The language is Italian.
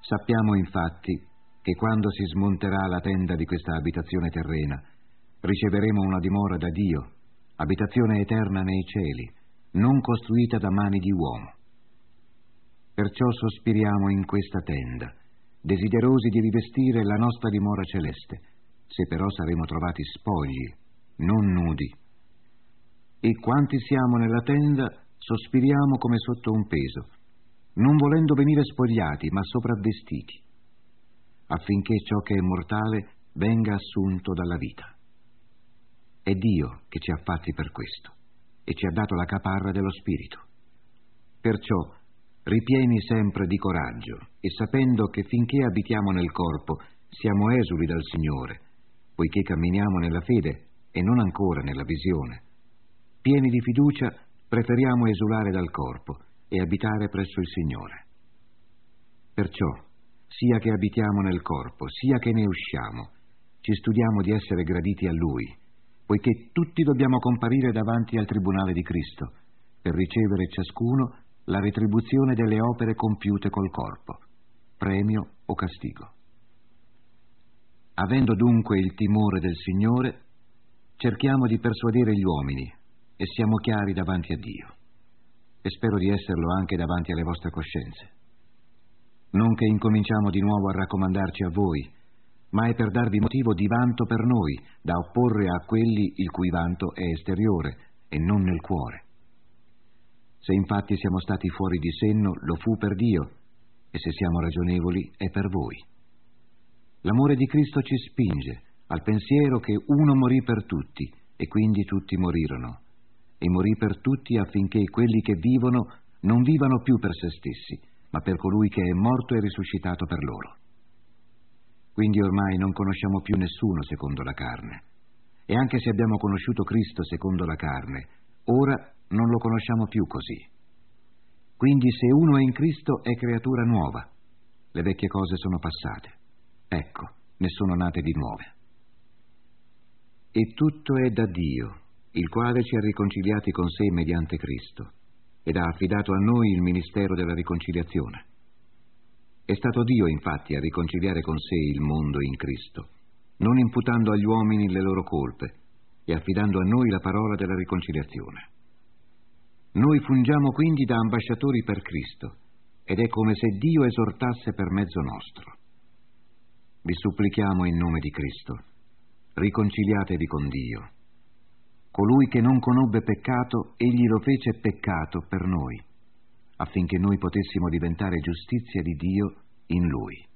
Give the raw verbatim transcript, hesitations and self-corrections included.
Sappiamo infatti che quando si smonterà la tenda di questa abitazione terrena, riceveremo una dimora da Dio, abitazione eterna nei cieli, non costruita da mani di uomo. Perciò sospiriamo in questa tenda, desiderosi di rivestire la nostra dimora celeste, se però saremo trovati spogli, non nudi. E quanti siamo nella tenda, sospiriamo come sotto un peso, non volendo venire spogliati, ma sopravvestiti, affinché ciò che è mortale venga assunto dalla vita. È Dio che ci ha fatti per questo e ci ha dato la caparra dello Spirito. Perciò ripieni sempre di coraggio e sapendo che finché abitiamo nel corpo siamo esuli dal Signore, poiché camminiamo nella fede e non ancora nella visione. Pieni di fiducia preferiamo esulare dal corpo e abitare presso il Signore. Perciò, sia che abitiamo nel corpo, sia che ne usciamo, ci studiamo di essere graditi a Lui, poiché tutti dobbiamo comparire davanti al tribunale di Cristo, per ricevere ciascuno la retribuzione delle opere compiute col corpo, premio o castigo. Avendo dunque il timore del Signore, cerchiamo di persuadere gli uomini e siamo chiari davanti a Dio. E spero di esserlo anche davanti alle vostre coscienze. Non che incominciamo di nuovo a raccomandarci a voi, ma è per darvi motivo di vanto per noi, da opporre a quelli il cui vanto è esteriore e non nel cuore. Se infatti siamo stati fuori di senno, lo fu per Dio, e se siamo ragionevoli è per voi. L'amore di Cristo ci spinge al pensiero che uno morì per tutti, e quindi tutti morirono, e morì per tutti affinché quelli che vivono non vivano più per se stessi, ma per colui che è morto e risuscitato per loro. Quindi ormai non conosciamo più nessuno secondo la carne, e anche se abbiamo conosciuto Cristo secondo la carne, ora non lo conosciamo più così. Quindi se uno è in Cristo è creatura nuova, le vecchie cose sono passate, ecco, ne sono nate di nuove. E tutto è da Dio, il quale ci ha riconciliati con sé mediante Cristo, ed ha affidato a noi il ministero della riconciliazione. È stato Dio, infatti, a riconciliare con sé il mondo in Cristo, non imputando agli uomini le loro colpe, e affidando a noi la parola della riconciliazione. Noi fungiamo quindi da ambasciatori per Cristo, ed è come se Dio esortasse per mezzo nostro. Vi supplichiamo in nome di Cristo, riconciliatevi con Dio. Colui che non conobbe peccato, egli lo fece peccato per noi, affinché noi potessimo diventare giustizia di Dio in Lui.